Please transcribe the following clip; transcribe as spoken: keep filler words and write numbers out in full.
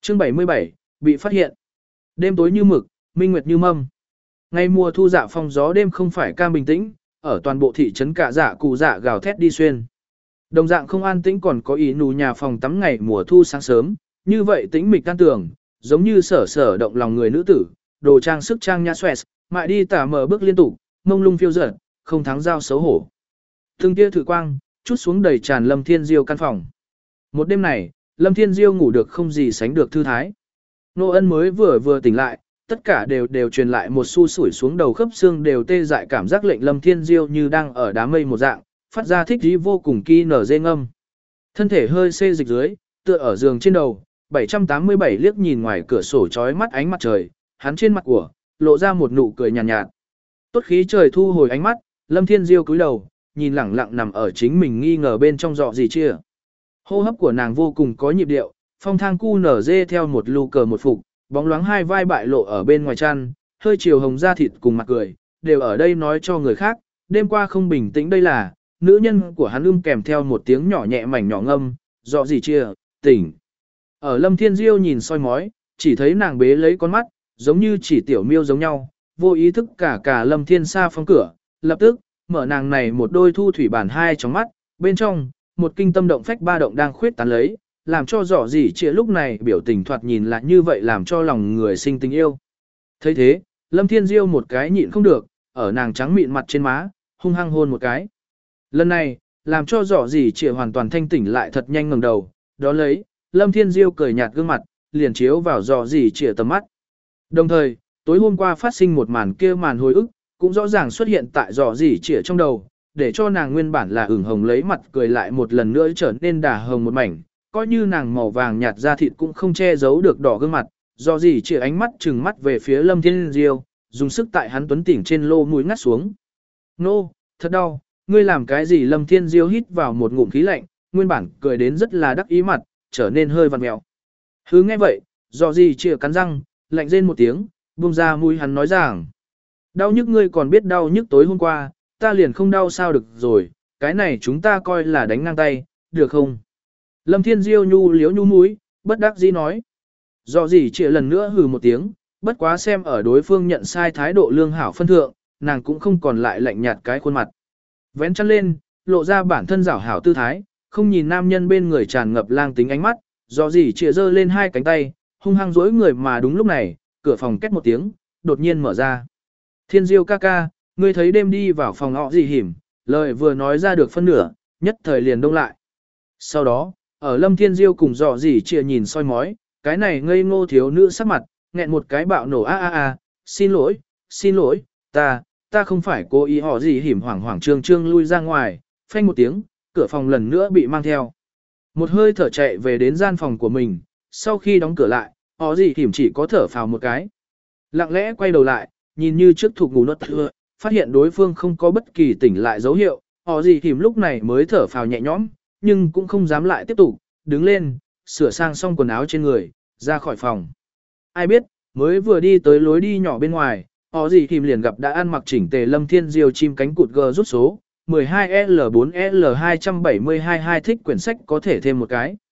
Chương bảy mươi bảy, bị phát hiện. Đêm tối như mực, minh nguyệt như mâm. Ngày mùa thu dạ phong gió đêm không phải cam bình tĩnh, ở toàn bộ thị trấn cả dạ cụ dạ gào thét đi xuyên. Đồng dạng không an tĩnh còn có ý nù nhà phòng tắm ngày mùa thu sáng sớm, như vậy tĩnh mịch can tường, giống như sở sở động lòng người nữ tử, đồ trang sức trang nhã xoẹt, mại đi tả mở bước liên tục, mông lung phiêu dở, không thắng giao xấu hổ. Từng tia thử quang, chút xuống đầy tràn Lâm Thiên Diêu căn phòng. Một đêm này, Lâm Thiên Diêu ngủ được không gì sánh được thư thái. Nô Ân mới vừa vừa tỉnh lại, tất cả đều đều truyền lại một xu sủi xuống đầu khớp xương đều tê dại cảm giác lệnh Lâm Thiên Diêu như đang ở đám mây một dạng, phát ra thích dí vô cùng kỳ nở dê ngâm. Thân thể hơi xê dịch dưới, tựa ở giường trên đầu, bảy trăm tám mươi bảy liếc nhìn ngoài cửa sổ chói mắt ánh mặt trời, hắn trên mặt của, lộ ra một nụ cười nhàn nhạt, nhạt. Tốt khí trời thu hồi ánh mắt, Lâm Thiên Diêu cúi đầu, nhìn lẳng lặng nằm ở chính mình nghi ngờ bên trong dọ gì chia. Hô hấp của nàng vô cùng có nhịp điệu, phong thang cu nở dê theo một lù cờ một phục, bóng loáng hai vai bại lộ ở bên ngoài chăn, hơi chiều hồng da thịt cùng mặt cười, đều ở đây nói cho người khác, đêm qua không bình tĩnh đây là, nữ nhân của hắn ưm kèm theo một tiếng nhỏ nhẹ mảnh nhỏ ngâm, dọ gì chia, tỉnh. Ở Lâm Thiên Diêu nhìn soi mói, chỉ thấy nàng bế lấy con mắt, giống như chỉ tiểu miêu giống nhau, vô ý thức cả cả Lâm Thiên Sa phong cửa, lập tức, mở nàng này một đôi thu thủy bản hai trong mắt, bên trong, một kinh tâm động phách ba động đang khuyết tán lấy, làm cho rõ gì chia lúc này biểu tình thoạt nhìn lại như vậy làm cho lòng người sinh tình yêu. thấy thế, Lâm Thiên Diêu một cái nhịn không được, ở nàng trắng mịn mặt trên má, hung hăng hôn một cái. Lần này, làm cho rõ gì chia hoàn toàn thanh tỉnh lại thật nhanh ngẩng đầu, đó lấy, Lâm Thiên Diêu cười nhạt gương mặt, liền chiếu vào rõ gì chia tầm mắt. Đồng thời, tối hôm qua phát sinh một màn kia màn hồi ức, cũng rõ ràng xuất hiện tại rõ gì chia trong đầu, để cho nàng nguyên bản là ửng hồng lấy mặt cười lại một lần nữa trở nên đà hồng một mảnh, coi như nàng màu vàng nhạt da thịt cũng không che giấu được đỏ gương mặt, rõ gì chia ánh mắt trừng mắt về phía Lâm Thiên Diêu, dùng sức tại hắn tuấn tỉnh trên lô mũi ngắt xuống. Nô, thật đau, ngươi làm cái gì? Lâm Thiên Diêu hít vào một ngụm khí lạnh, nguyên bản cười đến rất là đắc ý mặt, trở nên hơi vặn mèo. Hứ nghe vậy, rõ gì chia cắn răng, lạnh rên một tiếng, buông ra mũi hắn nói rằng, đau nhức ngươi còn biết đau nhức tối hôm qua, ta liền không đau sao được rồi, cái này chúng ta coi là đánh ngang tay, được không? Lâm Thiên Diêu nhu liếu nhu mũi, bất đắc dĩ nói. Rõ gì chia lần nữa hừ một tiếng, bất quá xem ở đối phương nhận sai thái độ lương hảo phân thượng, nàng cũng không còn lại lạnh nhạt cái khuôn mặt. Vén chăn lên, lộ ra bản thân rảo hảo tư thái, không nhìn nam nhân bên người tràn ngập lang tính ánh mắt, rõ gì chia giơ lên hai cánh tay, hung hăng dối người mà đúng lúc này, cửa phòng két một tiếng, đột nhiên mở ra. Thiên Diêu ca ca, ngươi thấy đêm đi vào phòng họ gì hiểm, lời vừa nói ra được phân nửa, nhất thời liền đông lại. Sau đó, ở Lâm Thiên Diêu cùng dọ gì chia nhìn soi mói, cái này ngây ngô thiếu nữ sắc mặt, nghẹn một cái bạo nổ a a a, xin lỗi, xin lỗi, ta, ta không phải cố ý họ gì hiểm hoảng hoảng trương trương lui ra ngoài, phanh một tiếng, cửa phòng lần nữa bị mang theo. Một hơi thở chạy về đến gian phòng của mình, sau khi đóng cửa lại, họ gì hiểm chỉ có thở phào một cái. Lặng lẽ quay đầu lại, nhìn như trước thuộc ngủ nốt thưa, phát hiện đối phương không có bất kỳ tỉnh lại dấu hiệu, họ gì hiểm lúc này mới thở phào nhẹ nhõm, nhưng cũng không dám lại tiếp tục, đứng lên, sửa sang xong quần áo trên người, ra khỏi phòng. Ai biết, mới vừa đi tới lối đi nhỏ bên ngoài, họ gì hiểm liền gặp đã ăn mặc chỉnh tề Lâm Thiên Diêu chim cánh cụt G rút số, mười hai L bốn L hai bảy hai hai thích quyển sách có thể thêm một cái.